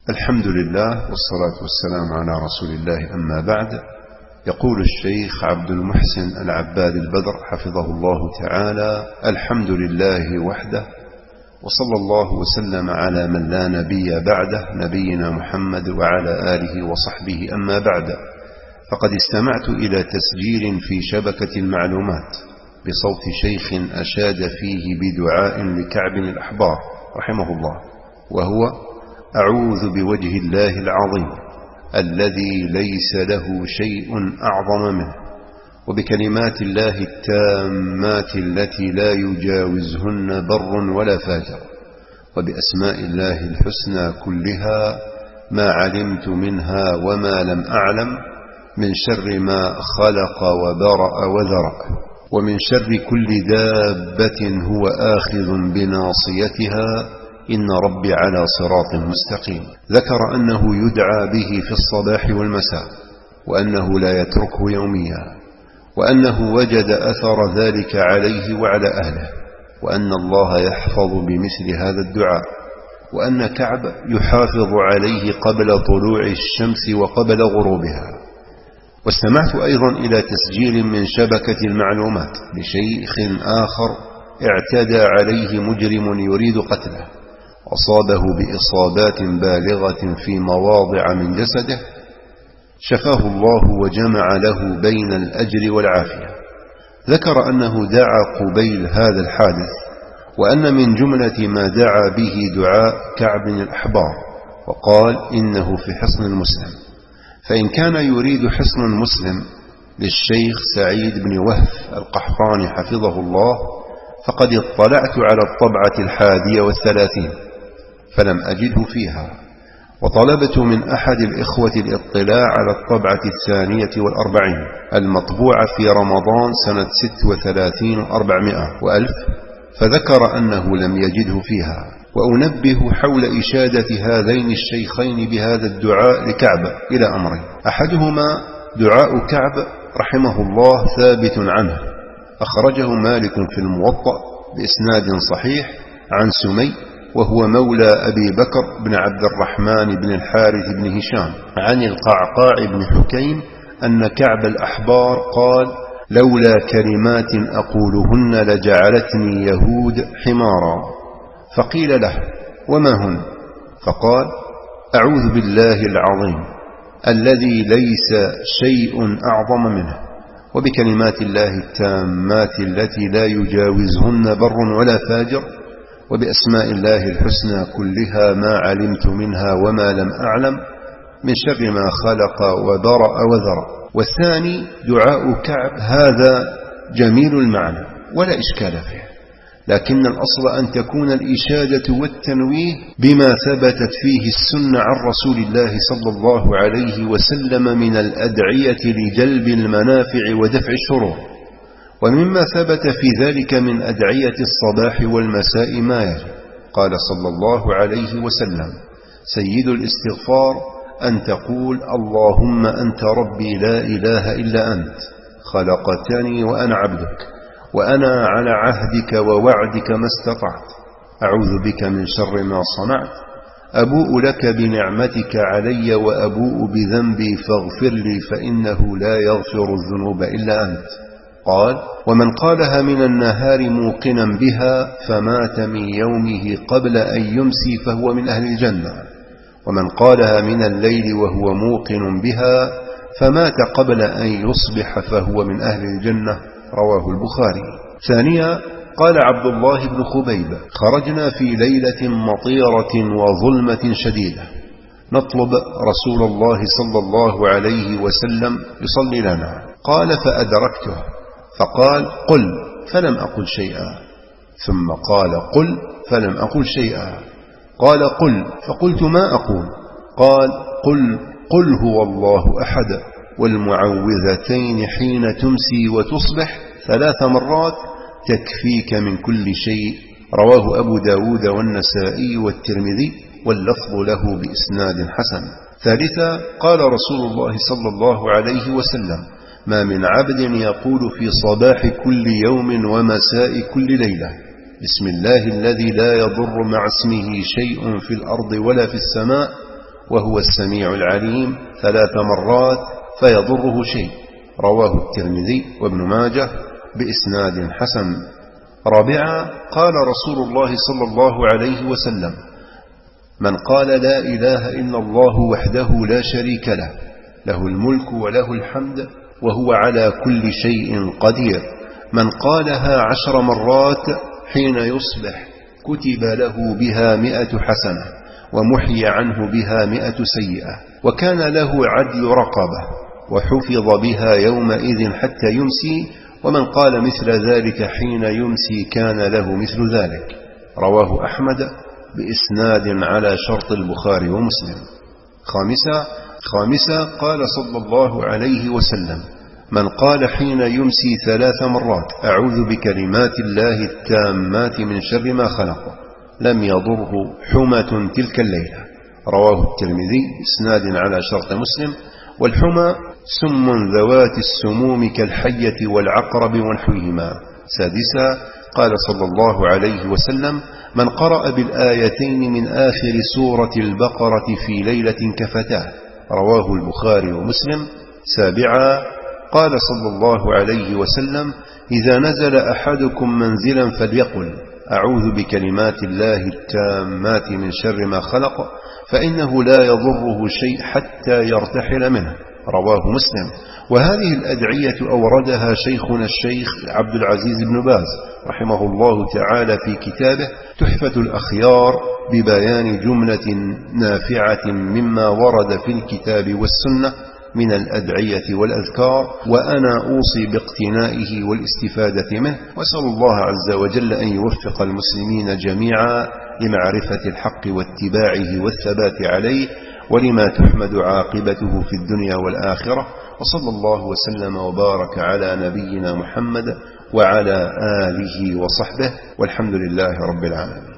الحمد لله والصلاة والسلام على رسول الله، أما بعد. يقول الشيخ عبد المحسن العباد البدر حفظه الله تعالى: الحمد لله وحده، وصلى الله وسلم على من لا نبي بعده، نبينا محمد وعلى آله وصحبه. أما بعد، فقد استمعت إلى تسجيل في شبكة المعلومات بصوت شيخ أشاد فيه بدعاء لكعب الأحبار رحمه الله، وهو: أعوذ بوجه الله العظيم الذي ليس له شيء أعظم منه، وبكلمات الله التامات التي لا يجاوزهن بر ولا فاجر، وبأسماء الله الحسنى كلها ما علمت منها وما لم أعلم، من شر ما خلق وبرأ وذرأ، ومن شر كل دابة هو آخذ بناصيتها، إن ربي على صراط مستقيم. ذكر أنه يدعى به في الصباح والمساء، وأنه لا يتركه يوميا، وأنه وجد أثر ذلك عليه وعلى أهله، وأن الله يحفظ بمثل هذا الدعاء، وأن كعب يحافظ عليه قبل طلوع الشمس وقبل غروبها. واستمعت أيضا إلى تسجيل من شبكة المعلومات لشيخ آخر اعتدى عليه مجرم يريد قتله، أصابه بإصابات بالغة في مواضع من جسده، شفاه الله وجمع له بين الأجر والعافية. ذكر أنه دعا قبيل هذا الحادث، وأن من جملة ما دعا به دعاء كعب الأحبار، وقال: إنه في حصن المسلم. فإن كان يريد حصن المسلم للشيخ سعيد بن وهف القحطاني حفظه الله، فقد اطلعت على الطبعة 31 فلم أجده فيها، وطلبت من أحد الإخوة الاطلاع على الطبعة 42 المطبوعة في رمضان سنة 36 و400 وألف، فذكر أنه لم يجده فيها. وأنبه حول إشادة هذين الشيخين بهذا الدعاء لكعب إلى أمرين: أحدهما دعاء كعب رحمه الله ثابت عنه، أخرجه مالك في الموطأ بإسناد صحيح عن سمي، وهو مولى أبي بكر بن عبد الرحمن بن الحارث بن هشام، عن القعقاع بن حكيم أن كعب الأحبار قال: لولا كلمات أقولهن لجعلتني يهود حمارا. فقيل له: وما هن؟ فقال: أعوذ بالله العظيم الذي ليس شيء أعظم منه، وبكلمات الله التامات التي لا يجاوزهن بر ولا فاجر، وبأسماء الله الحسنى كلها ما علمت منها وما لم أعلم، من شر ما خلق وبرأ وذرأ. والثاني دعاء كعب، هذا جميل المعنى ولا إشكال فيه، لكن الأصل أن تكون الإشادة والتنويه بما ثبتت فيه السنة عن رسول الله صلى الله عليه وسلم من الأدعية لجلب المنافع ودفع الشرور. ومما ثبت في ذلك من أدعية الصباح والمساء ما يلي: قال صلى الله عليه وسلم: سيد الاستغفار أن تقول: اللهم أنت ربي لا إله إلا أنت، خلقتني وأنا عبدك، وأنا على عهدك ووعدك ما استطعت، أعوذ بك من شر ما صنعت، أبوء لك بنعمتك علي وأبوء بذنبي فاغفر لي فإنه لا يغفر الذنوب إلا أنت. قال: ومن قالها من النهار موقنا بها فمات من يومه قبل أن يمسي فهو من أهل الجنة، ومن قالها من الليل وهو موقن بها فمات قبل أن يصبح فهو من أهل الجنة، رواه البخاري. ثانيا، قال عبد الله بن خبيب: خرجنا في ليلة مطيرة وظلمة شديدة نطلب رسول الله صلى الله عليه وسلم يصلي لنا، قال: فأدركته فقال: قل، فلم أقل شيئا، ثم قال: قل، فلم أقل شيئا، قال: قل، فقلت: ما أقول؟ قال: قل هو الله أحد، والمعوذتين حين تمسي وتصبح 3 مرات تكفيك من كل شيء، رواه أبو داود والنسائي والترمذي، واللفظ له بإسناد حسن. ثالثا، قال رسول الله صلى الله عليه وسلم: ما من عبد يقول في صباح كل يوم ومساء كل ليلة: بسم الله الذي لا يضر مع اسمه شيء في الأرض ولا في السماء، وهو السميع العليم 3 مرات فيضره شيء. رواه الترمذي وابن ماجه بإسناد حسن. 4. قال رسول الله صلى الله عليه وسلم: من قال لا إله إلا الله وحده لا شريك له، له الملك وله الحمد وهو على كل شيء قدير، من قالها 10 مرات حين يصبح كتب له بها 100 حسنة ومحي عنه بها 100 سيئة، وكان له عدل رقبة وحفظ بها يومئذ حتى يمسي، ومن قال مثل ذلك حين يمسي كان له مثل ذلك. رواه أحمد بإسناد على شرط البخاري ومسلم. 5. قال صلى الله عليه وسلم: من قال حين يمسي 3 مرات أعوذ بكلمات الله التامات من شر ما خلق لم يضره حمة تلك الليلة. رواه الترمذي بإسناد على شرط مسلم. والحمى سم ذوات السموم كالحية والعقرب ونحوهما. 6. قال صلى الله عليه وسلم: من قرأ بالآيتين من آخر سورة البقرة في ليلة كفتاه. رواه البخاري ومسلم. 7. قال صلى الله عليه وسلم: إذا نزل أحدكم منزلا فليقل أعوذ بكلمات الله التامات من شر ما خلق فإنه لا يضره شيء حتى يرتحل منه. رواه مسلم. وهذه الأدعية أوردها شيخنا الشيخ عبد العزيز بن باز رحمه الله تعالى في كتابه تحفة الأخيار ببيان جملة نافعة مما ورد في الكتاب والسنة من الأدعية والأذكار، وأنا أوصي باقتنائه والاستفادة منه، وأسأل الله عز وجل أن يوفق المسلمين جميعا لمعرفة الحق واتباعه والثبات عليه، ولما تحمد عاقبته في الدنيا والآخرة. وصلى الله وسلم وبارك على نبينا محمد وعلى آله وصحبه، والحمد لله رب العالمين.